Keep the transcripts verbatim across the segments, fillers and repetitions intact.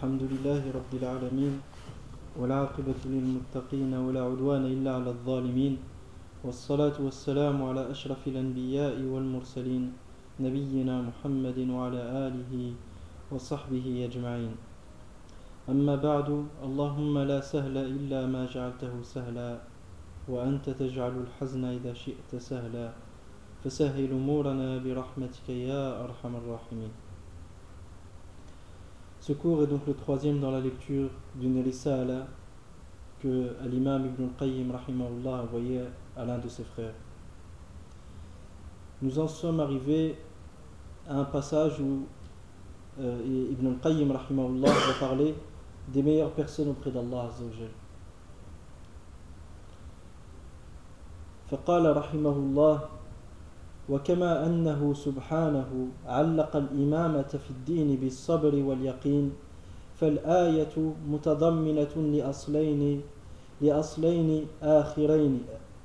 الحمد لله رب العالمين والعاقبة للمتقين ولا عدوان إلا على الظالمين والصلاة والسلام على أشرف الأنبياء والمرسلين نبينا محمد وعلى آله وصحبه أجمعين. أما بعد، اللهم لا سهل إلا ما جعلته سهلا وأنت تجعل الحزن إذا شئت سهلا فسهل أمورنا برحمتك يا أرحم الراحمين. Ce cours est donc le troisième dans la lecture d'une risala que l'imam Ibn al-Qayyim rahimahullah a envoyé à l'un de ses frères. Nous en sommes arrivés à un passage où euh, Ibn al-Qayyim rahimahullah va parler des meilleures personnes auprès d'Allah azza wa jal. فقال رحمه الله: وكما أنه سبحانه علق الإمامة في الدين بالصبر واليقين، فالآية متضمنة لأصلين لأصلين آخرين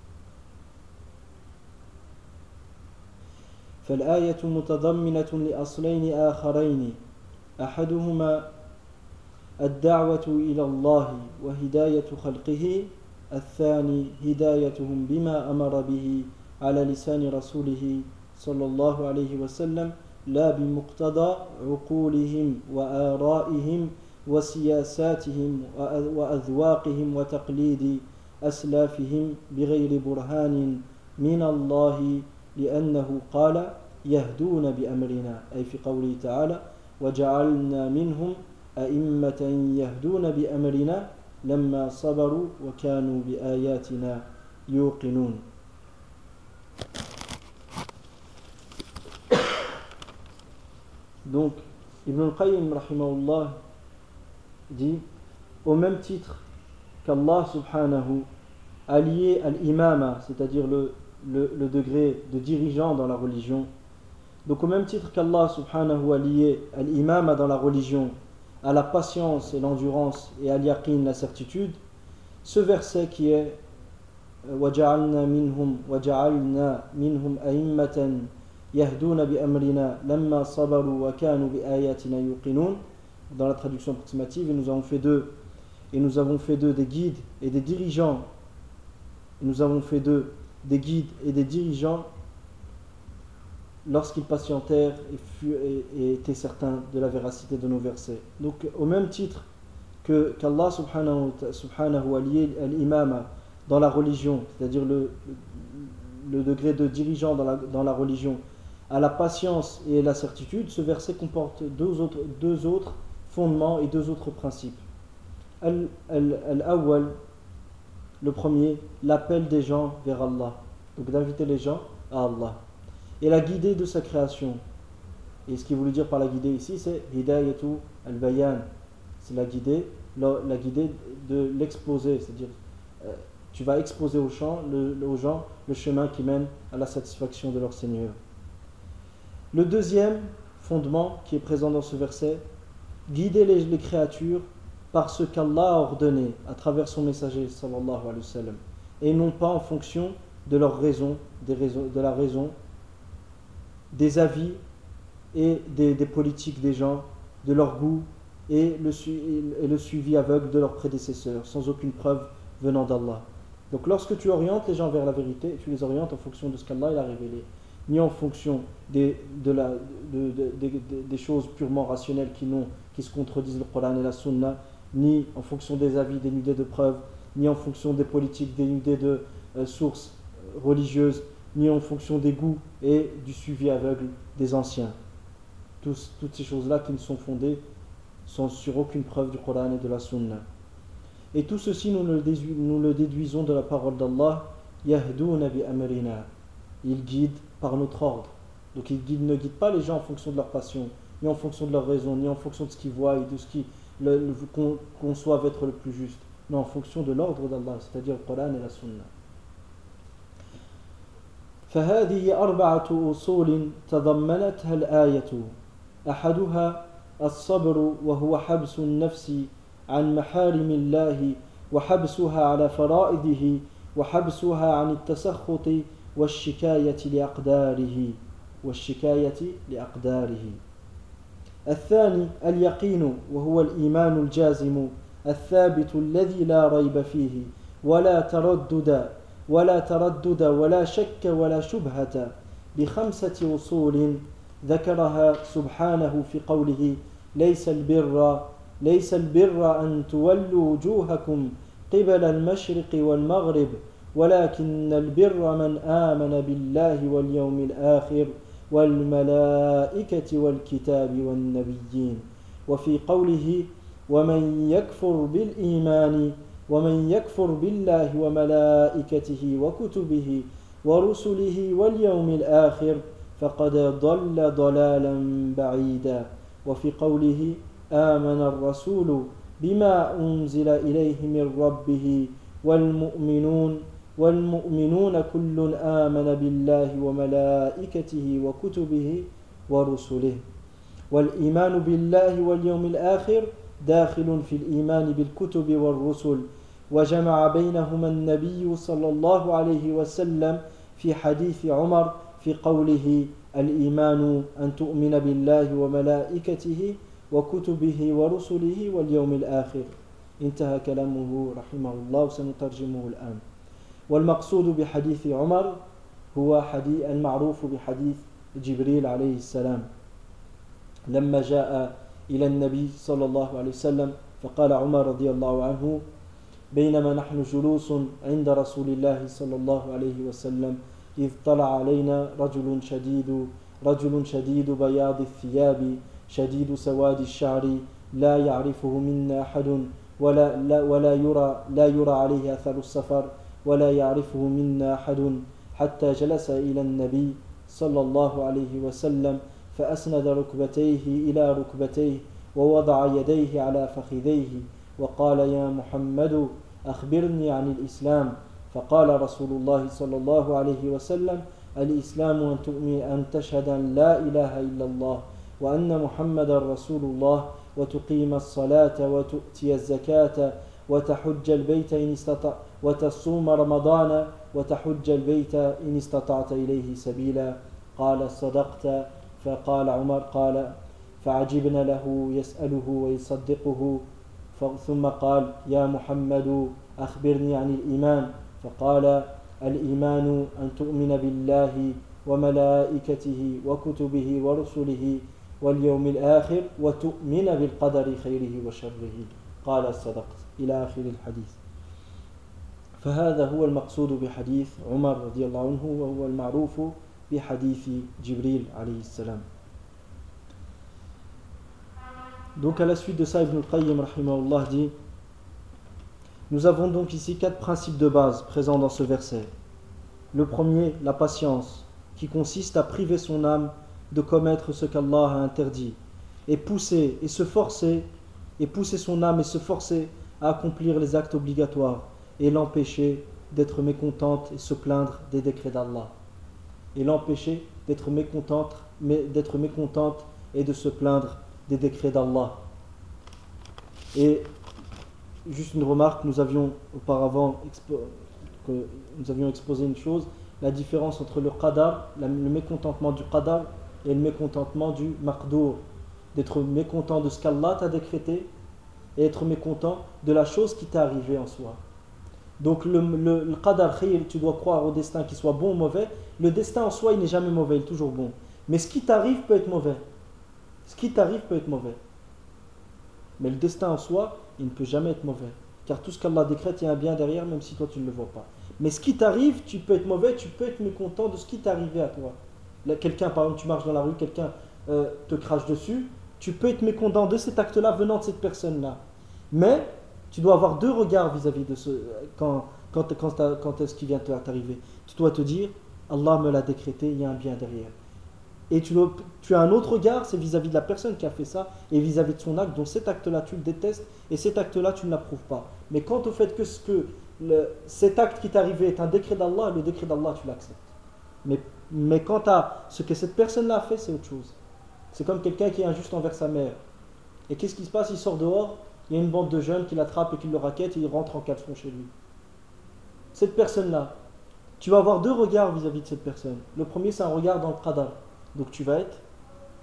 فالآية متضمنة لأصلين آخرين أحدهما الدعوة إلى الله وهداية خلقه، الثاني هدايتهم بما أمر به على لسان رسوله صلى الله عليه وسلم لا بمقتضى عقولهم وآرائهم وسياساتهم وأذواقهم وتقليد أسلافهم بغير برهان من الله، لأنه قال يهدون بأمرنا، أي في قوله تعالى وجعلنا منهم أئمة يهدون بأمرنا لما صبروا وكانوا بآياتنا يوقنون. Donc, Ibn al-Qayyim rahimahullah dit, au même titre qu'Allah subhanahu a lié al-imama, c'est-à-dire le, le, le degré de dirigeant dans la religion, donc au même titre qu'Allah subhanahu a lié al-imama dans la religion à la patience et l'endurance et à al-yaqin, la certitude, ce verset qui est وَجَعَلْنَا مِنْهُمْ وَجَعَلْنَا مِنْهُمْ أَئِمَّةً يَهْدُونَ بِأَمْرِنَا لَمَّا صَبَرُوا وَكَانُوا بِآيَاتِنَا يُوقِنُونَ, dans la traduction approximative, et nous avons fait d'eux et nous avons fait d'eux des guides et des dirigeants et nous avons fait d'eux des guides et des dirigeants lorsqu'ils patientèrent et, furent, et, et étaient certains de la véracité de nos versets. Donc au même titre que qu'Allah subhanahu, subhanahu a lié l'imama dans la religion, c'est-à-dire le, le degré de dirigeant dans la, dans la religion, à la patience et la certitude, ce verset comporte deux autres, deux autres fondements et deux autres principes. Al-awwal, le premier, l'appel des gens vers Allah, donc d'inviter les gens à Allah, et la guidée de sa création. Et ce qu'il voulait dire par la guidée ici, c'est hidayatu al-bayan, c'est la guidée, la, la guidée de l'exposer, c'est-à-dire euh, tu vas exposer aux gens, le, aux gens le chemin qui mène à la satisfaction de leur Seigneur. Le deuxième fondement qui est présent dans ce verset, guider les, les créatures par ce qu'Allah a ordonné à travers son messager sallallahu alayhi wa sallam, et non pas en fonction de leur raison, des raisons, de la raison, des avis et des, des politiques des gens, de leur goût et le, et le suivi aveugle de leurs prédécesseurs, sans aucune preuve venant d'Allah. Donc lorsque tu orientes les gens vers la vérité, tu les orientes en fonction de ce qu'Allah il a révélé, ni en fonction des, de la, de, de, de, de, des choses purement rationnelles qui, n'ont, qui se contredisent le Coran et la Sunna, ni en fonction des avis dénudés de preuves, ni en fonction des politiques dénudées de euh, sources religieuses, ni en fonction des goûts et du suivi aveugle des anciens. Tous, toutes ces choses-là qui ne sont fondées sont sur aucune preuve du Coran et de la Sunna. Et tout ceci, nous le, déduis, nous le déduisons de la parole d'Allah, Yahdouna bi amrina. Il guide par notre ordre. Donc il guide, ne guide pas les gens en fonction de leur passion, ni en fonction de leur raison, ni en fonction de ce qu'ils voient et de ce qu'ils le, le, conçoivent être le plus juste. Mais en fonction de l'ordre d'Allah, c'est-à-dire le Coran et la Sunna. فهذه أربعة أصول تضمنتها الآية، أحدها الصبر وهو حبس النفس عن محارم الله وحبسها على فرائضه وحبسها عن التسخط والشكاية لأقداره والشكاية لأقداره الثاني اليقين وهو الإيمان الجازم الثابت الذي لا ريب فيه ولا تردد ولا تردد ولا شك ولا شبهة بخمسة أصول ذكرها سبحانه في قوله ليس البر ليس البر أن تولوا وجوهكم قبل المشرق والمغرب ولكن البر من آمن بالله واليوم الآخر والملائكة والكتاب والنبيين. وفي قوله ومن يكفر بالإيمان ومن يكفر بالله وملائكته وكتبه ورسله واليوم الآخر فقد ضل ضلالا بعيدا. وفي قوله آمن الرسول بما أنزل إليه من ربه والمؤمنون والمؤمنون كل آمن بالله وملائكته وكتبه ورسله. والإيمان بالله واليوم الآخر داخل في الإيمان بالكتب والرسل، وجمع بينهما النبي صلى الله عليه وسلم في حديث عمر في قوله الإيمان أن تؤمن بالله وملائكته وكتبه ورسله واليوم الآخر. انتهى كلامه رحمه الله وسنترجمه الآن. والمقصود بحديث عمر هو حديث المعروف بحديث جبريل عليه السلام لما جاء إلى النبي صلى الله عليه وسلم فقال عمر رضي الله عنه بينما نحن جلوس عند رسول الله صلى الله عليه وسلم إذ طلع علينا رجل شديد رجل شديد بياض الثياب شديد سواد الشعر لا يعرفه منا أحد ولا, لا ولا يرى لا يرى عليه أثر السفر ولا يعرفه منا أحد حتى جلس إلى النبي صلى الله عليه وسلم فأسند ركبتيه إلى ركبتيه ووضع يديه على فخذيه وقال يا محمد أخبرني عن الإسلام. فقال رسول الله صلى الله عليه وسلم الإسلام أن تؤمن أن تشهد أن لا إله إلا الله وأن محمد رسول الله وتقيم الصلاة وتؤتي الزكاة وتحج البيت إن استطعت وتصوم رمضان وتحج البيت إن استطعت إليه سبيلا. قال صدقت. فقال عمر قال فعجبنا له يسأله ويصدقه ثم قال يا محمد أخبرني عن الإيمان. فقال الإيمان أن تؤمن بالله وملائكته وكتبه ورسله واليوم الآخر وتؤمن بالقدر خيره وشره. قال صدقت إلى آخر الحديث. فهذا هو المقصود بحديث عمر رضي الله عنه وهو المعروف بحديث Jibril alayhi salam. Donc à la suite de ça, Ibn al-Qayyim rahimahullah dit nous avons donc ici quatre principes de base présents dans ce verset. Le premier, la patience, qui consiste à priver son âme de commettre ce qu'Allah a interdit et pousser et se forcer et pousser son âme et se forcer à accomplir les actes obligatoires et l'empêcher d'être mécontente et se plaindre des décrets d'Allah. Et l'empêcher d'être mécontente, mais d'être mécontente et de se plaindre des décrets d'Allah. Et juste une remarque, nous avions auparavant expo- que nous avions exposé une chose, la différence entre le qadar, le mécontentement du qadar et le mécontentement du maqdour, d'être mécontent de ce qu'Allah t'a décrété et être mécontent de la chose qui t'est arrivée en soi. Donc le, le, le qadar khayr, tu dois croire au destin qu'il soit bon ou mauvais. Le destin en soi il n'est jamais mauvais, il est toujours bon. Mais ce qui t'arrive peut être mauvais. Ce qui t'arrive peut être mauvais. Mais le destin en soi, il ne peut jamais être mauvais. Car tout ce qu'Allah décrète, il y a un bien derrière, même si toi tu ne le vois pas. Mais ce qui t'arrive, tu peux être mauvais, tu peux être mécontent de ce qui t'est arrivé à toi. Là, quelqu'un, par exemple, tu marches dans la rue, quelqu'un euh, te crache dessus, tu peux être mécontent de cet acte-là venant de cette personne-là. Mais tu dois avoir deux regards vis-à-vis de ce quand, quand, quand, quand est-ce qui vient t'arriver. Tu dois te dire, Allah me l'a décrété, il y a un bien derrière. Et tu, dois, tu as un autre regard, c'est vis-à-vis de la personne qui a fait ça et vis-à-vis de son acte, dont cet acte-là tu le détestes et cet acte-là tu ne l'approuves pas. Mais quant au fait que, ce que le, cet acte qui t'est arrivé est un décret d'Allah, le décret d'Allah tu l'acceptes. Mais, mais quant à ce que cette personne-là a fait, c'est autre chose. C'est comme quelqu'un qui est injuste envers sa mère. Et qu'est-ce qui se passe? Il sort dehors, il y a une bande de jeunes qui l'attrapent et qui le raquettent et il rentre en caleçon chez lui. Cette personne-là, tu vas avoir deux regards vis-à-vis de cette personne. Le premier, c'est un regard dans le qadar. Donc tu vas être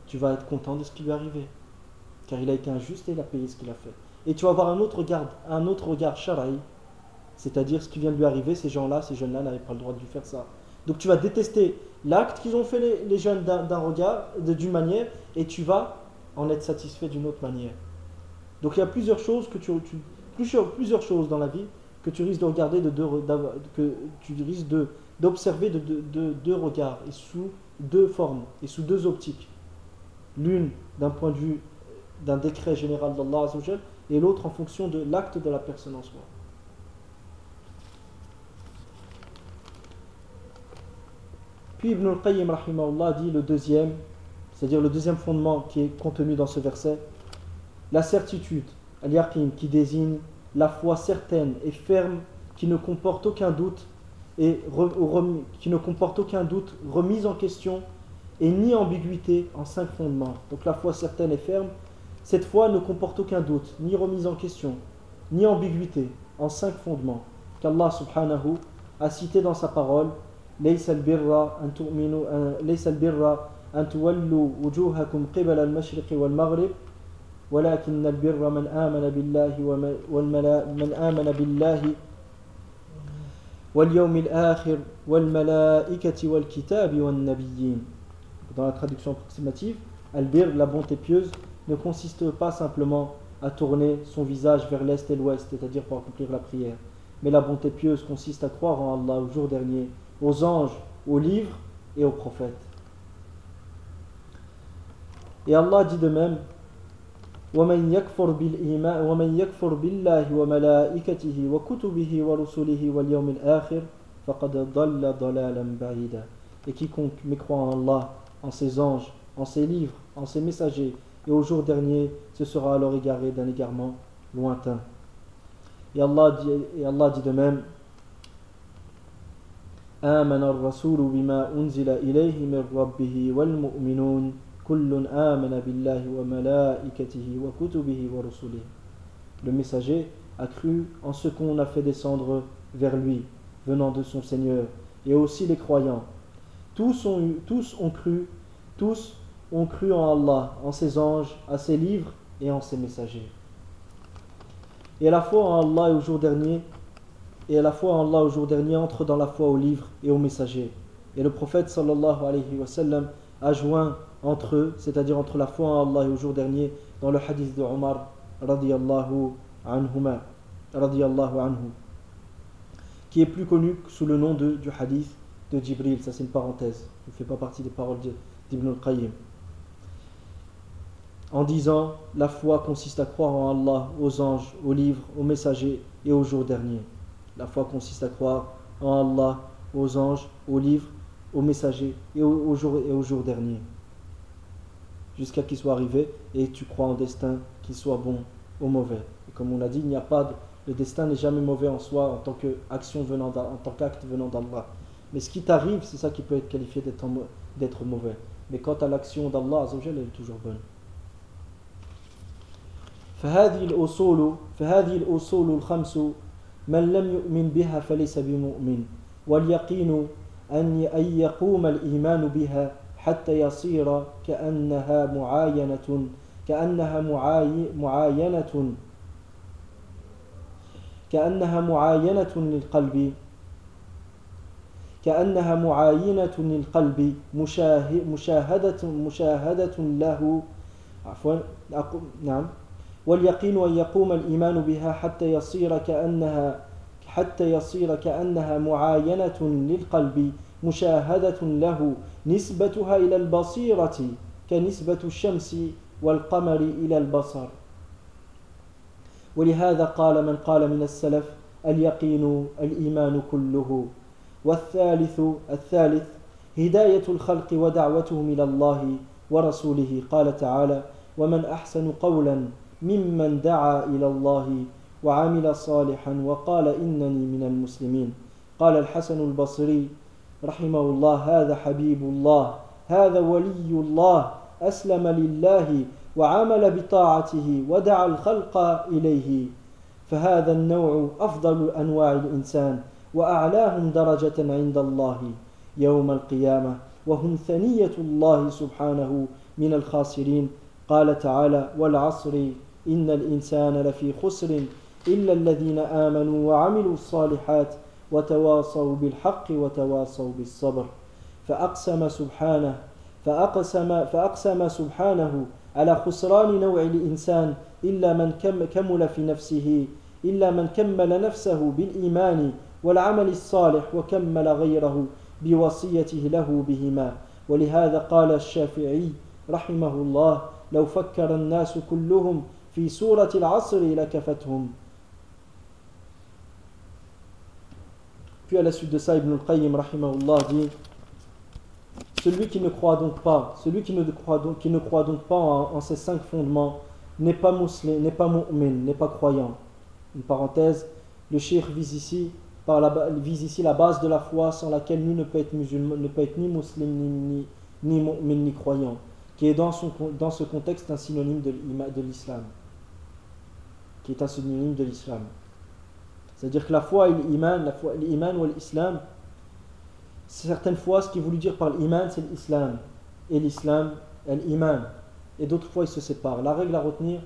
tu vas être content de ce qui lui est arrivé. Car il a été injuste et il a payé ce qu'il a fait. Et tu vas avoir un autre regard, un autre regard shara'i, c'est-à-dire ce qui vient de lui arriver, ces gens-là, ces jeunes-là n'avaient pas le droit de lui faire ça. Donc tu vas détester l'acte qu'ils ont fait les, les jeunes d'un, d'un regard, de, d'une manière, et tu vas en être satisfait d'une autre manière. Donc il y a plusieurs choses que tu, tu plusieurs, plusieurs choses dans la vie que tu risques de regarder de deux, que tu risques de, d'observer de deux de, de, de regards et sous deux formes et sous deux optiques. L'une d'un point de vue d'un décret général d'Allah Azza wa Jal, et l'autre en fonction de l'acte de la personne en soi. Puis Ibn al-Qayyim rahimahullah dit le deuxième, c'est-à-dire le deuxième fondement qui est contenu dans ce verset, la certitude, al-yaqin, qui désigne la foi certaine et ferme qui ne comporte aucun doute et remis, qui ne comporte aucun doute, remise en question et ni ambiguïté en cinq fondements. Donc la foi certaine et ferme, cette foi ne comporte aucun doute, ni remise en question, ni ambiguïté en cinq fondements qu'Allah subhanahu a cité dans sa parole. ليس البر أن تؤمنوا ليس البر أن تولوا وجوهكم قبل المشرق والمغرب ولكن البر من آمن بالله ومن آمن بالله واليوم الآخر والملائكة والكتاب والنبيين. Dans la traduction approximative, al-bir, la bonté pieuse, ne consiste pas simplement à tourner son visage vers l'est et l'ouest, c'est-à-dire pour accomplir la prière. Mais la bonté pieuse consiste à croire en Allah au jour dernier, aux anges, aux livres et aux prophètes. Et Allah dit de même, وَمَنْ يَكْفُرْ بِالْإِيمَانِ وَمَنْ يَكْفُرْ بِاللَّهِ وَمَلَائِكَتِهِ وَكُتُبِهِ وَرُسُلِهِ وَالْيَوْمِ الْآخِرِ فَقَدْ ضَلَّ ضَلَالًا بَعِيدًا. Et quiconque mécroit en Allah, en ses anges, en ses livres, en ses messagers et au jour dernier, ce sera alors égaré d'un égarement lointain. Et Allah dit, et Allah dit de même, آمن الرسول بما أنزل إليه من ربه والمؤمنون كل آمن بالله وملائكته وكتبه ورسله. Le messager a cru en ce qu'on a fait descendre vers lui, venant de son Seigneur, et aussi les croyants. Tous ont, tous ont cru, tous ont cru en Allah, en ses anges, à ses livres et en ses messagers. Et la foi en Allah et au jour dernier, et la foi en Allah au jour dernier entre dans la foi aux livres et aux messagers. Et le prophète sallallahu alayhi wa sallam a joint entre eux, c'est-à-dire entre la foi en Allah et au jour dernier, dans le hadith de Omar radiyallahu anhuma, radiyallahu anhu, qui est plus connu sous le nom de, du hadith de Jibril. Ça c'est une parenthèse, il ne fait pas partie des paroles d'Ibn al-Qayyim. En disant, la foi consiste à croire en Allah, aux anges, aux livres, aux messagers et au jour dernier. La foi consiste à croire en Allah, aux anges, aux livres, aux messagers et au, au, jour, et au jour dernier. Jusqu'à qu'il soit arrivé et tu crois en destin, qu'il soit bon ou mauvais. Et comme on l'a dit, il n'y a pas de, le destin n'est jamais mauvais en soi en tant qu'action venant en tant qu'acte venant d'Allah. Mais ce qui t'arrive, c'est ça qui peut être qualifié d'être, d'être mauvais. Mais quant à l'action d'Allah Azza wa Jalla, elle est toujours bonne. فهذه الأصول فهذه الأصول الخمس من لم يؤمن بها فليس بمؤمن واليقين أن أن يقوم الإيمان بها حتى يصير كأنها معاينة كأنها معاي معاينة كأنها معاينة للقلب كأنها معاينة للقلب مشاهدة مشاهدة له عفوا نعم واليقين أن يقوم الإيمان بها حتى يصير كأنها حتى يصير كأنها معاينة للقلب مشاهدة له نسبتها إلى البصيرة كنسبة الشمس والقمر إلى البصر. ولهذا قال من قال من السلف اليقين الإيمان كله. والثالث الثالث هداية الخلق ودعوتهم إلى الله ورسوله. قال تعالى ومن أحسن قولا ممن دعا إلى الله وعمل صالحا وقال إنني من المسلمين. قال الحسن البصري رحمه الله هذا حبيب الله هذا ولي الله أسلم لله وعمل بطاعته ودعا الخلق إليه فهذا النوع أفضل أنواع الإنسان وأعلاهم درجة عند الله يوم القيامة وهم ثنية الله سبحانه من الخاسرين قال تعالى والعصر إن الإنسان لفي خسر إلا الذين آمنوا وعملوا الصالحات وتواصوا بالحق وتواصوا بالصبر فأقسم سبحانه فأقسم, فأقسم سبحانه على خسران نوع الإنسان إلا من كمل في نفسه إلا من كمل نفسه بالإيمان والعمل الصالح وكمل غيره بوصيته له بهما ولهذا قال الشافعي رحمه الله لو فكر الناس كلهم في سورة العصر لكفتهم. Puis à la suite de ça, Ibn al-Qayyim rahimahullah dit celui qui ne croit donc pas, celui qui ne croit donc, qui ne croit donc pas en, en ces cinq fondements n'est pas musulman, n'est pas mu'min, n'est pas croyant. Une parenthèse, le cheikh vise ici, par la, vise ici la base de la foi sans laquelle nul ne peut être musulman, ne peut être ni musulman, ni, ni, ni mu'min, ni croyant, qui est dans, son, dans ce contexte un synonyme de, de l'islam. Qui est un synonyme de l'islam. C'est-à-dire que la foi et l'iman, la foi, l'iman ou l'islam, certaines fois, ce qui est voulu dire par l'iman, c'est l'islam. Et l'islam, l'iman. Et d'autres fois, ils se séparent. La règle à retenir,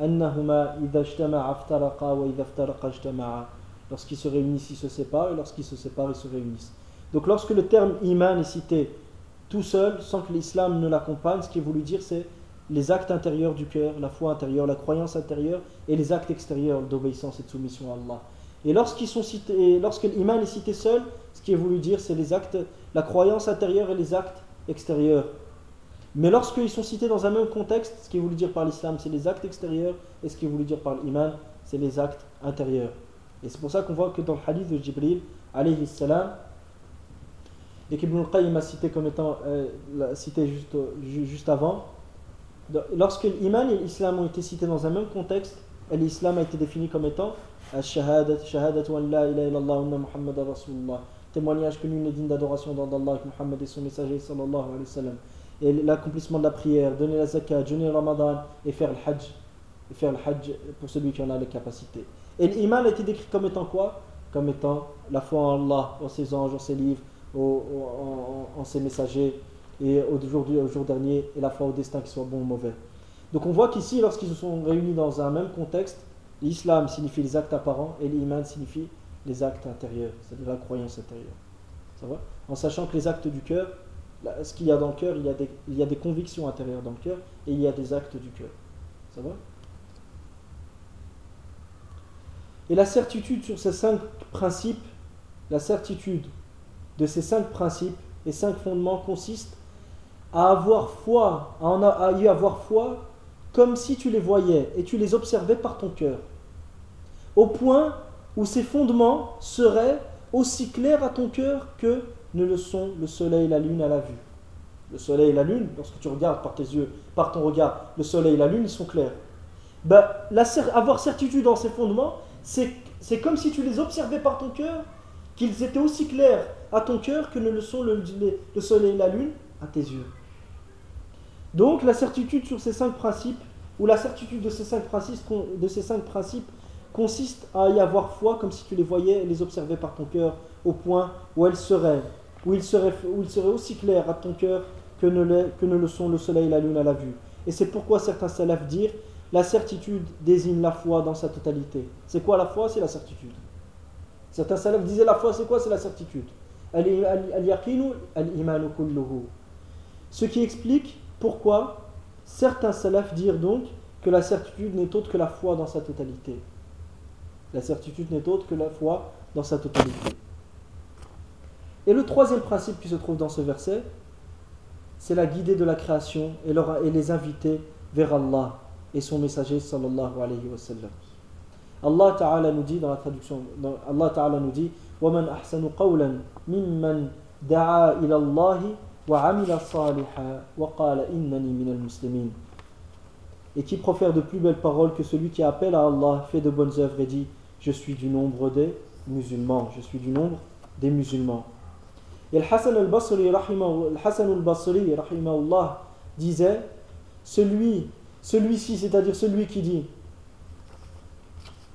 lorsqu'ils se réunissent, ils se séparent, et lorsqu'ils se séparent, ils se réunissent. Donc lorsque le terme iman est cité tout seul, sans que l'islam ne l'accompagne, ce qui est voulu dire, c'est les actes intérieurs du cœur, la foi intérieure, la croyance intérieure, et les actes extérieurs d'obéissance et de soumission à Allah. Et lorsqu'ils sont cités, lorsque l'iman est cité seul, ce qui est voulu dire, c'est les actes, la croyance intérieure et les actes extérieurs. Mais lorsqu'ils sont cités dans un même contexte, ce qui est voulu dire par l'islam, c'est les actes extérieurs, et ce qui est voulu dire par l'iman, c'est les actes intérieurs. Et c'est pour ça qu'on voit que dans le hadith de Jibril, alayhi salam, et qu'Ibn al-Qayyim a cité comme étant, euh, cité juste, juste avant, lorsque l'iman et l'islam ont été cités dans un même contexte, l'islam a été défini comme étant Ash-shahadat, shahadatu an la ilaha illallah wa anna Muhammadan Rasulullah, témoignage que nul n'est digne d'adoration dans Allah, que Muhammad est son messager sallallahu alayhi wa sallam, et l'accomplissement de la prière, donner la zakat, jeûner le ramadan et faire le hajj, et faire le hajj pour celui qui en a les capacités. Et l'iman a été décrit comme étant quoi? Comme étant la foi en Allah, en ses anges, en ses livres, au, au, en, en ses messagers, et au jour, au jour dernier, et la foi au destin, qu'il soit bon ou mauvais. Donc on voit qu'ici, lorsqu'ils se sont réunis dans un même contexte, l'islam signifie les actes apparents et l'iman signifie les actes intérieurs, c'est-à-dire la croyance intérieure. Ça va? En sachant que les actes du cœur, ce qu'il y a dans le cœur, il y a des, il y a des convictions intérieures dans le cœur et il y a des actes du cœur. Ça va? Et la certitude sur ces cinq principes, la certitude de ces cinq principes et cinq fondements consiste à avoir foi, à, en a, à y avoir foi comme si tu les voyais et tu les observais par ton cœur, au point où ces fondements seraient aussi clairs à ton cœur que ne le sont le soleil et la lune à la vue. Le soleil et la lune, lorsque tu regardes par tes yeux, par ton regard, le soleil et la lune, ils sont clairs. Ben, la, avoir certitude dans ces fondements, c'est, c'est comme si tu les observais par ton cœur, qu'ils étaient aussi clairs à ton cœur que ne le sont le, le soleil et la lune à tes yeux. Donc la certitude sur ces cinq principes, ou la certitude de ces cinq principes, de ces cinq principes consiste à y avoir foi comme si tu les voyais et les observais par ton cœur, au point où elles seraient, où ils seraient, où ils seraient aussi clairs à ton cœur que ne, les, que ne le sont le soleil et la lune à la vue. Et c'est pourquoi certains salafs dirent la certitude désigne la foi dans sa totalité. C'est quoi la foi? C'est la certitude. Certains salafs disaient la foi c'est quoi? C'est la certitude. Al-yaqinu al-imanu kulluhu. Ce qui explique pourquoi certains salafs dirent donc que la certitude n'est autre que la foi dans sa totalité. La certitude n'est autre que la foi dans sa totalité. Et le troisième principe qui se trouve dans ce verset, c'est la guidée de la création et, leur, et les inviter vers Allah et son messager sallallahu alayhi wa sallam. Allah Ta'ala nous dit dans la traduction, dans, Allah Ta'ala nous dit وَمَنْ أَحْسَنُ قَوْلًا مِمَّنْ دَعَا إِلَى اللَّهِ وَعَمِلَ صَالِحًا وَقَالَ إِنَّنِي مِنَ الْمُسْلِمِينَ. Et qui profère de plus belles paroles que celui qui appelle à Allah, fait de bonnes œuvres et dit je suis du nombre des musulmans, je suis du nombre des musulmans. Et le Hassan al-Basri, Hassan al-Basri rahimahullah, disait celui, celui-ci, c'est-à-dire celui qui dit,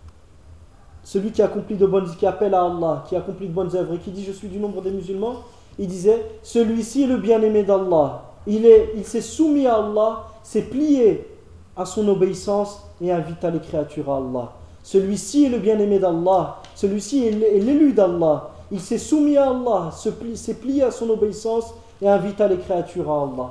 celui qui accomplit de bonnes, qui appelle à Allah, qui accomplit de bonnes œuvres et qui dit je suis du nombre des musulmans, il disait, celui-ci est le bien-aimé d'Allah. Il, est, il s'est soumis à Allah, s'est plié à son obéissance et invita les créatures à Allah. Celui-ci est le bien-aimé d'Allah, celui-ci est l'élu d'Allah. Il s'est soumis à Allah, s'est plié à son obéissance et invita les créatures à Allah.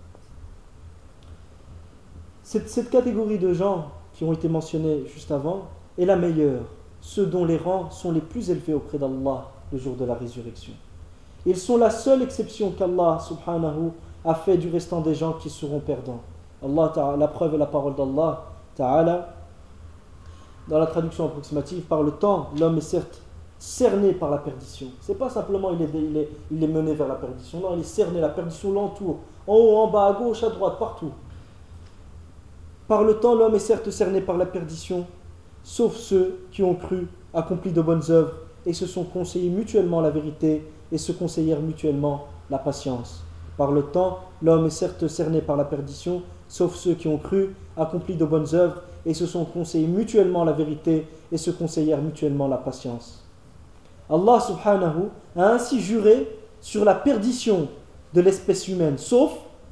Cette, cette catégorie de gens qui ont été mentionnés juste avant est la meilleure, ceux dont les rangs sont les plus élevés auprès d'Allah le jour de la résurrection. Ils sont la seule exception qu'Allah subhanahu a fait du restant des gens qui seront perdants. Allah ta'ala, la preuve est la parole d'Allah ta'ala. Dans la traduction approximative, par le temps, l'homme est certes cerné par la perdition. C'est pas simplement il est, il, est, il est mené vers la perdition, non, il est cerné, la perdition l'entoure, en haut, en bas, à gauche, à droite, partout. Par le temps, l'homme est certes cerné par la perdition, sauf ceux qui ont cru, accompli de bonnes œuvres, et se sont conseillés mutuellement la vérité, et se conseillèrent mutuellement la patience. Par le temps, l'homme est certes cerné par la perdition, sauf ceux qui ont cru, accompli de bonnes œuvres, et se sont conseillés mutuellement la vérité, et se conseillèrent mutuellement la patience. Allah subhanahu a ainsi juré sur la perdition de l'espèce humaine, sauf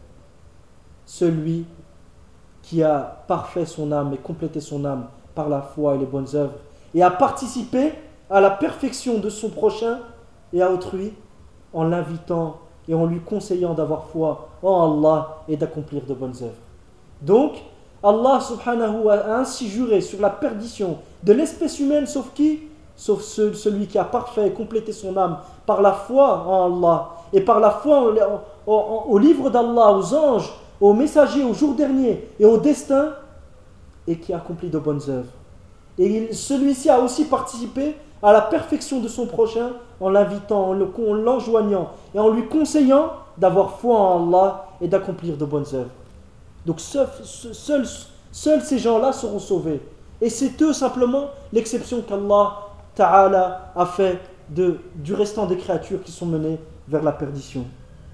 celui qui a parfait son âme et complété son âme par la foi et les bonnes œuvres, et a participé à la perfection de son prochain et à autrui en l'invitant et en lui conseillant d'avoir foi en Allah et d'accomplir de bonnes œuvres. Donc, Allah subhanahu a ainsi juré sur la perdition de l'espèce humaine, sauf qui ? Sauf celui qui a parfait et complété son âme par la foi en Allah et par la foi en, en, en, au livre d'Allah, aux anges, aux messagers, au jour dernier et au destin, et qui a accompli de bonnes œuvres. Et il, celui-ci a aussi participé à la perfection de son prochain en l'invitant, en, le, en l'enjoignant et en lui conseillant d'avoir foi en Allah et d'accomplir de bonnes œuvres. Donc seuls, seuls, seuls ces gens-là seront sauvés. Et c'est eux simplement l'exception qu'Allah Ta'ala a fait de, du restant des créatures qui sont menées vers la perdition.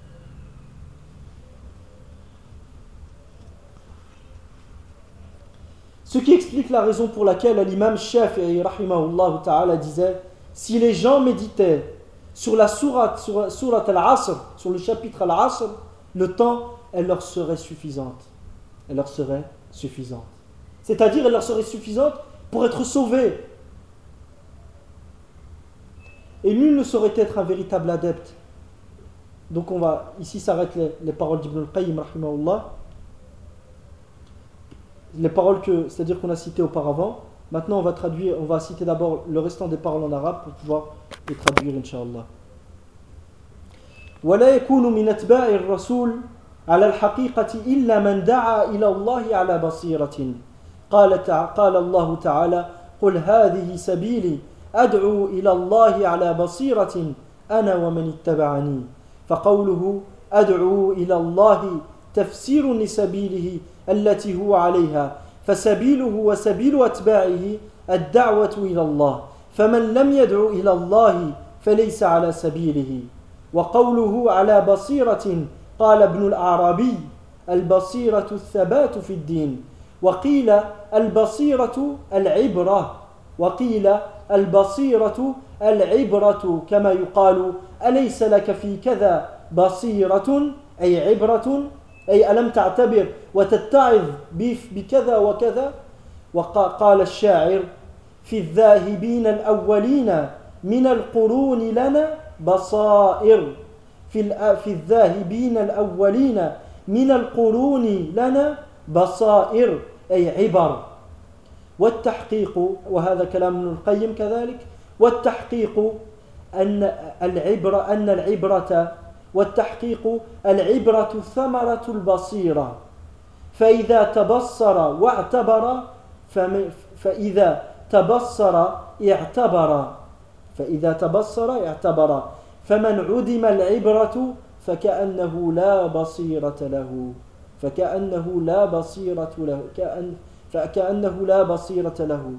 Ce qui explique la raison pour laquelle l'imam Shafi'i rahimahullah ta'ala disait, si les gens méditaient sur la sourate, sur, sourate al-Asr, sur le chapitre al-Asr, le temps, elle leur serait suffisante. Elle leur serait suffisante. C'est-à-dire, elle leur serait suffisante pour être sauvés. Et nul ne saurait être un véritable adepte. Donc on va, ici s'arrêtent les, les paroles d'Ibn al-Qayyim rahimahullah. Les paroles que, c'est-à-dire qu'on a citées auparavant. Maintenant on va traduire, on va citer d'abord le restant des paroles en arabe pour pouvoir les traduire incha'Allah. ولا يكون من أتباع الرسول على الحقيقة إلا من دعا إلى الله على بصيرة قال قال الله تعالى قل هذه سبيلي أدعو إلى الله على بصيرة أنا ومن اتبعني فقوله أدعو إلى الله تفسير لسبيله التي هو عليها فسبيله وسبيل أتباعه الدعوة إلى الله فمن لم يدعو إلى الله فليس على سبيله وقوله على بصيرة قال ابن الأعرابي البصيرة الثبات في الدين وقيل البصيرة العبرة وقيل البصيرة العبرة كما يقال أليس لك في كذا بصيرة أي عبرة أي ألم تعتبر وتتعظ بكذا وكذا وقال الشاعر في الذاهبين الأولين من القرون لنا بصائر في في الذاهبين الأولين من القرون لنا بصائر أي عبر والتحقيق وهذا كلام ابن القيم كذلك والتحقيق أن العبرة أن العبرة والتحقيق العبرة ثمرة البصيرة فإذا تبصر واعتبر فإذا تبصر اعتبر فإذا تبصر اعتبر فمن عدم العبرة فكأنه لا بصيرة له فكأنه لا بصيرة له كأن فكأنه لا بصيرة له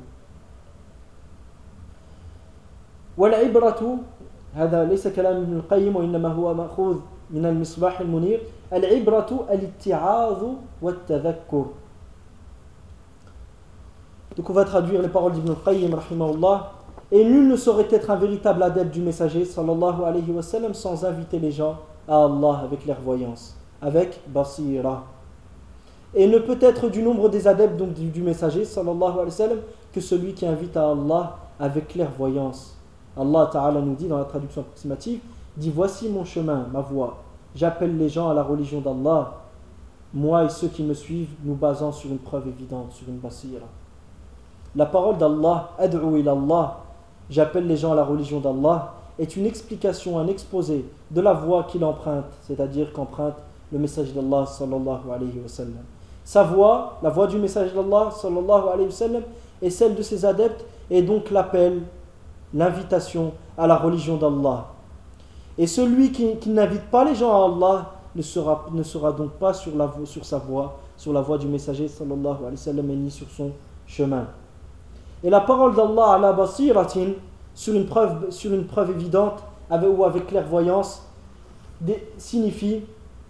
والعبرة هذا ليس كلام ابن القيم وإنما هو مأخوذ من المصباح المنير العبرة الاتعاظ والتذكر. Donc on va traduire les paroles d'Ibn al-Qayyim rahimahullah Et nul ne saurait être un véritable adepte du messager sallallahu alayhi wa sallam sans inviter les gens à Allah avec clairvoyance, avec basira. Et ne peut être du nombre des adeptes donc du, du messager sallallahu alayhi wa sallam que celui qui invite à Allah avec clairvoyance. Allah Ta'ala nous dit dans la traduction approximative, dit voici mon chemin, ma voie. J'appelle les gens à la religion d'Allah. Moi et ceux qui me suivent, nous basant sur une preuve évidente, sur une basira. La parole d'Allah, ad'u ila Allah, j'appelle les gens à la religion d'Allah, est une explication, un exposé de la voie qu'il emprunte, c'est-à-dire qu'emprunte le message d'Allah sallallahu alayhi wa sallam. Sa voie, la voie du message d'Allah sallallahu alayhi wa sallam, est celle de ses adeptes et donc l'appel, l'invitation à la religion d'Allah. Et celui qui, qui n'invite pas les gens à Allah ne sera, ne sera donc pas sur, la, sur sa voie, sur la voie du messager sallallahu alayhi wa sallam et ni sur son chemin. Et la parole d'Allah ala basiratin, sur une preuve, sur une preuve évidente avec, ou avec clairvoyance, des, signifie,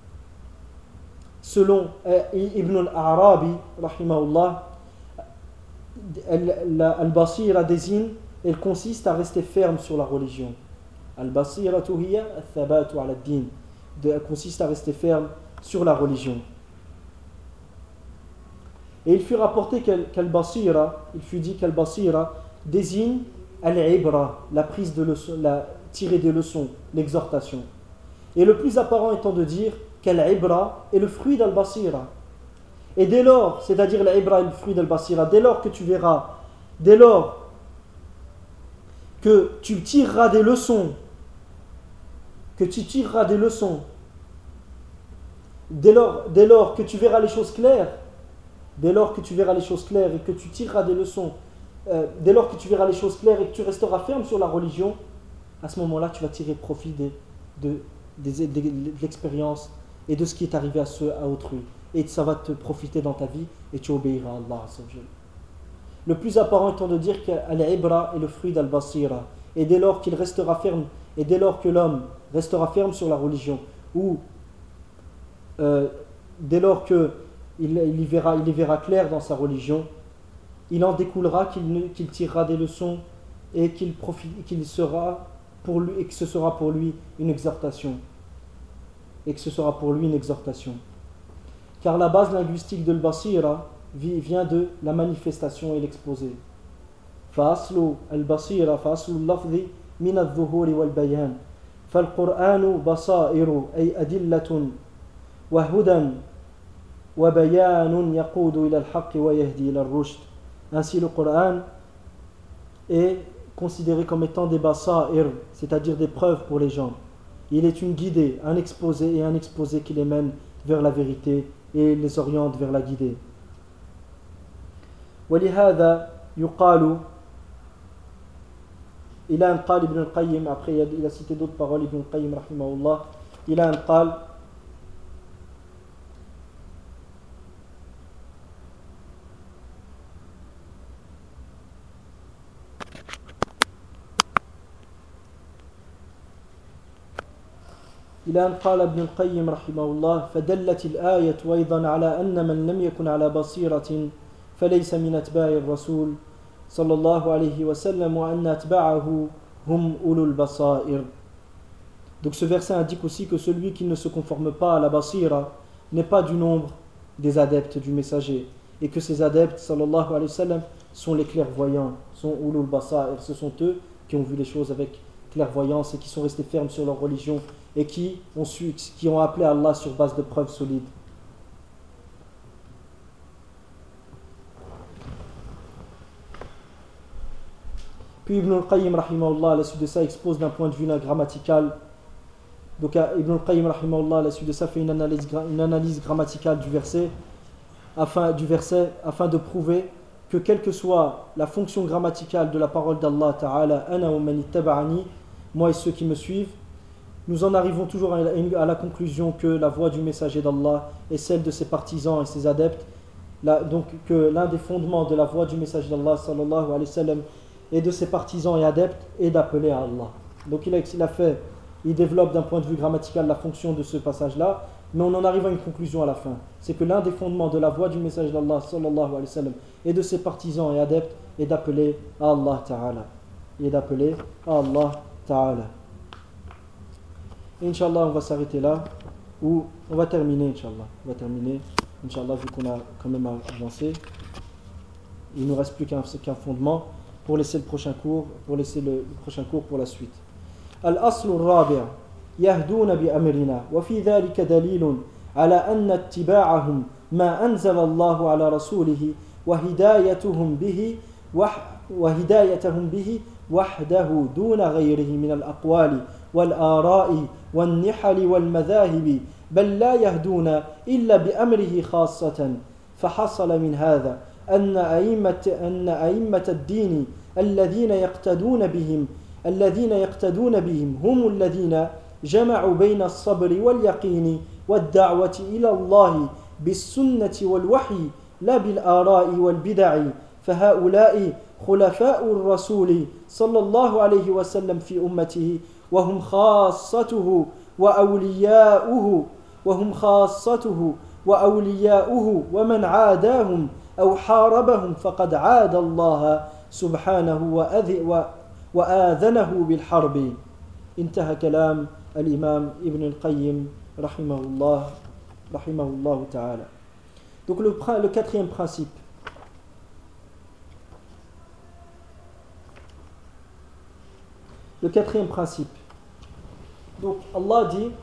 selon euh, Ibn al-Arabi, rahimahullah, al-basira désigne, elle consiste à rester ferme sur la religion. Al-basiratu hiya al-thabatu ala ad-din, elle consiste à rester ferme sur la religion. Et il fut rapporté qu'al-basira, il fut dit qu'al-basira désigne al-ibra, la prise de leçon, la tirée des leçons, l'exhortation. Et le plus apparent étant de dire qu'al-ibra est le fruit d'al-basira. Et dès lors, c'est-à-dire l'ibra est le fruit d'al-basira, dès lors que tu verras, dès lors que tu tireras des leçons, que tu tireras des leçons, dès lors, dès lors que tu verras les choses claires, dès lors que tu verras les choses claires et que tu tireras des leçons, euh, dès lors que tu verras les choses claires et que tu resteras ferme sur la religion, à ce moment-là, tu vas tirer profit de, de, de, de, de l'expérience et de ce qui est arrivé à, ceux, à autrui. Et ça va te profiter dans ta vie et tu obéiras à Allah. Le plus apparent étant de dire qu'al-ibra est le fruit d'al-basira. Et dès lors qu'il restera ferme, et dès lors que l'homme restera ferme sur la religion, ou euh, dès lors qu'il il y, verra, il y verra clair dans sa religion, il en découlera qu'il, qu'il tirera des leçons et qu'il, profite, qu'il sera pour lui, et que ce sera pour lui une exhortation. Et que ce sera pour lui une exhortation. Car la base linguistique de al-basira vient de la manifestation et l'exposé. فأصل البصيرة فأصل اللفظ من الظهور والبيان فالقرآن بصائر أي أدلة وهدى وبيان يقود إلى الحق ويهدي إلى الرشد. Ainsi le Coran est considéré comme étant des basair, c'est-à-dire des preuves pour les gens. Il est une guidée, un exposé et un exposé qui les mène vers la vérité et les oriente vers la guidée. ولهذا يقال إلى أن قال ابن القيم, après il a cité d'autres paroles, Ibn al-Qayyim rahimahullah, إلى أن قال إلى أن قال ابن القيم رحمه الله فدلت الآية أيضا على أن من لم يكن على بصيرة فليس من أتباع الرسول صلى الله عليه وسلم وأن أتباعه هم أولو البصائر. Donc ce verset indique aussi que celui qui ne se conforme pas à la basira n'est pas du nombre des adeptes du messager et que ces adeptes sallallahu alayhi wa sallam sont les clairvoyants, sont ulul basair, ce sont eux qui ont vu les choses avec clairvoyance et qui sont restés fermes sur leur religion et qui ont, su, qui ont appelé Allah sur base de preuves solides. Puis Ibn al-Qayyim rahimahullah à la suite de ça expose d'un point de vue grammatical. Donc Ibn al-Qayyim rahimahullah à la suite de ça fait une analyse, une analyse grammaticale du verset afin, du verset afin de prouver que quelle que soit la fonction grammaticale de la parole d'Allah Ta'ala, ana wa man ittaba'ani, moi et ceux qui me suivent, nous en arrivons toujours à la, à la conclusion que la voix du messager d'Allah est celle de ses partisans et ses adeptes. La, donc que l'un des fondements de la voix du messager d'Allah sallallahu alayhi wa sallam et de ses partisans et adeptes est d'appeler à Allah. Donc il a, il a fait, il développe d'un point de vue grammatical la fonction de ce passage-là, mais on en arrive à une conclusion à la fin. C'est que l'un des fondements de la voix du messager d'Allah sallallahu alayhi wa sallam et de ses partisans et adeptes est d'appeler à Allah Ta'ala. et d'appeler à Allah Ta'ala. Inch'Allah, on va s'arrêter là, ou on va terminer, Inch'Allah. On va terminer, Inch'Allah, vu qu'on a quand même avancé. Il ne nous reste plus qu'un, qu'un fondement pour laisser le prochain cours, pour laisser le, le prochain cours pour la suite. Al-aslu al-rabi' yahduna bi amrina wa fi dhalika dalilun ala anna ittiba'ahum ma anzala Allahu ala rasulihi wa hidayatuhum bihi wa hidayatuhum bihi wahdahu duna ghayrihi min al-aqwali wal-ara'i wal-nihali wal-madhahibi bal la yahduna illa bi amrihi khassatan فحصل من هذا أن أئمة أن أئمة الدين الذين يقتدون بهم الذين يقتدون بهم هم الذين جمعوا بين الصبر واليقين والدعوة إلى الله بالسنة والوحي لا بالآراء والبدع فهؤلاء خلفاء الرسول صلى الله عليه وسلم في أمته وهم خاصته وأولياؤه وهم خاصته وأولياؤه ومن عاداهم أو حاربهم فقد عاد الله سبحانه وآذنه بالحرب. انتهى كلام الإمام ابن القيم رحمه الله رحمه الله تعالى. Donc le, le quatrième principe. Le quatrième principe. Donc Allah dit,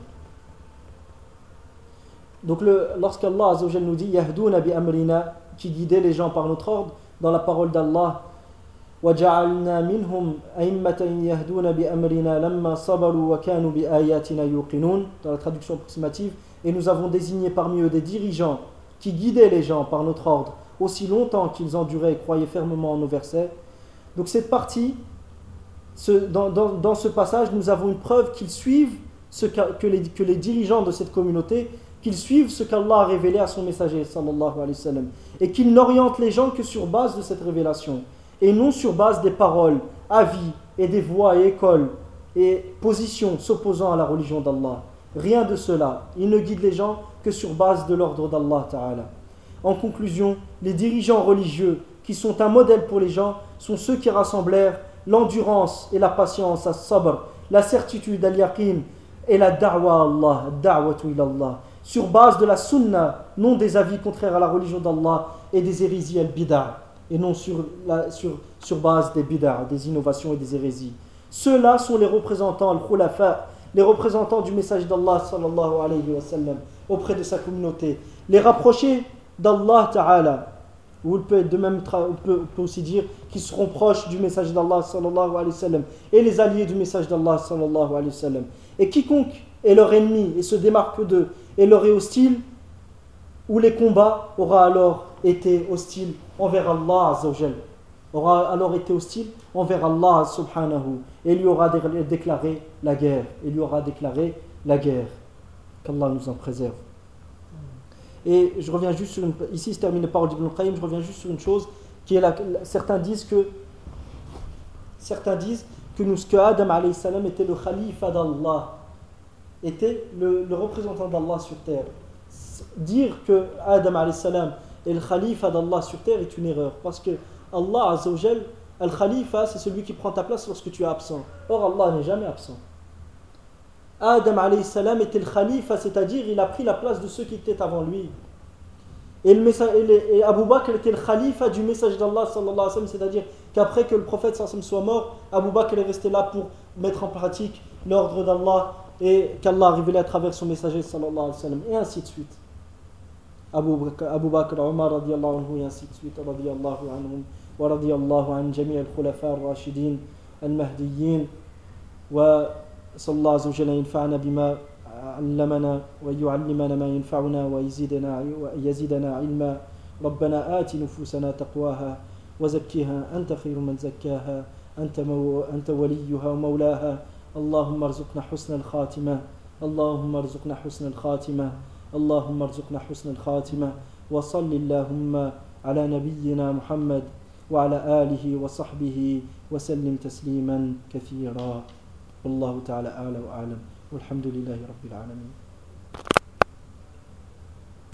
donc le, lorsqu'Allah Azza wa Jalla nous dit Yahdouna bi amrina, qui guidait les gens par notre ordre, dans la parole d'Allah, وَجَعَلْنَا مِنْهُمْ أَئِمَّةً يَهْدُونَ بِأَمْرِنَا لَمَّا صَبَرُوا وَكَانُوا بِآيَاتِنَا يُوقِنُونَ, dans la traduction approximative, et nous avons désigné parmi eux des dirigeants qui guidaient les gens par notre ordre aussi longtemps qu'ils enduraient et croyaient fermement en nos versets. Donc cette partie, ce, dans, dans, dans ce passage, nous avons une preuve qu'ils suivent ce que, que, les, que les dirigeants de cette communauté, qu'ils suivent ce qu'Allah a révélé à son messager sallallahu alayhi wa sallam, et qu'ils n'orientent les gens que sur base de cette révélation et non sur base des paroles, avis et des voies et écoles et positions s'opposant à la religion d'Allah. Rien de cela. Ils ne guident les gens que sur base de l'ordre d'Allah Ta'ala. En conclusion, les dirigeants religieux qui sont un modèle pour les gens sont ceux qui rassemblèrent l'endurance et la patience, as-sabr, la certitude, al-yaqin, et la da'wa à Allah, da'watu ila Allah, sur base de la sunna, non des avis contraires à la religion d'Allah et des hérésies al-bid'a, et non sur, la, sur, sur base des bid'a, des innovations et des hérésies. Ceux-là sont les représentants, al-khulafa, les représentants du message d'Allah sallallahu alayhi wa sallam auprès de sa communauté. Les rapprochés d'Allah Ta'ala, ou on peut, de même tra- on peut, on peut aussi dire qu'ils seront proches du message d'Allah sallallahu alayhi wa sallam et les alliés du message d'Allah sallallahu alayhi wa sallam. Et quiconque est leur ennemi et se démarque d'eux et leur est hostile, ou les combats aura alors été hostile envers Allah Azza wa Jal, aura alors été hostile envers Allah subhanahu, et lui aura dé- déclaré la guerre, et lui aura déclaré la guerre. Qu'Allah nous en préserve. Et je reviens juste sur une, ici se termine les paroles d'Ibn al-Qayyim, je reviens juste sur une chose qui est la, certains disent que certains disent que nous que Adam alayhi salam était le khalifa d'Allah, était le, le représentant d'Allah sur terre. Dire que Adam alayhi salam est le khalifa d'Allah sur terre est une erreur, parce que Allah Azza wa Jal, al-khalifa, c'est celui qui prend ta place lorsque tu es absent. Or Allah n'est jamais absent. Adam alayhi salam était le khalifa, c'est-à-dire il a pris la place de ceux qui étaient avant lui. Et, le messa- et, les, et Abu Bakr était le khalifa du message d'Allah sallallahu alayhi wa sallam, c'est-à-dire qu'après que le prophète sallallahu alayhi wa sallam soit mort, Abu Bakr est resté là pour mettre en pratique l'ordre d'Allah et qu'Allah a révélé à travers son messager sallallahu alayhi wa sallam, et ainsi de suite. Abu Bakr, Abu Bakr, Omar radiyallahu anhu, et ainsi de suite, radiyallahu anhum, wa radiyallahu an jami' al-khulafa al-rashidin al-mahdiyyin, wa صلى الله عز وجل ينفعنا بما علمنا ويعلمنا ما ينفعنا ويزيدنا ويزيدنا علما. ربنا آت نفوسنا تقواها وزكها أنت خير من زكاها أنت مو أنت وليها ومولاها. اللهم ارزقنا حسن الخاتمة اللهم ارزقنا حسن الخاتمة اللهم ارزقنا حسن الخاتمة وصل اللهم على نبينا محمد وعلى آله وصحبه وسلم تسليما كثيرا. والله تعالى أعلى وأعلم والحمد لله رب العالمين.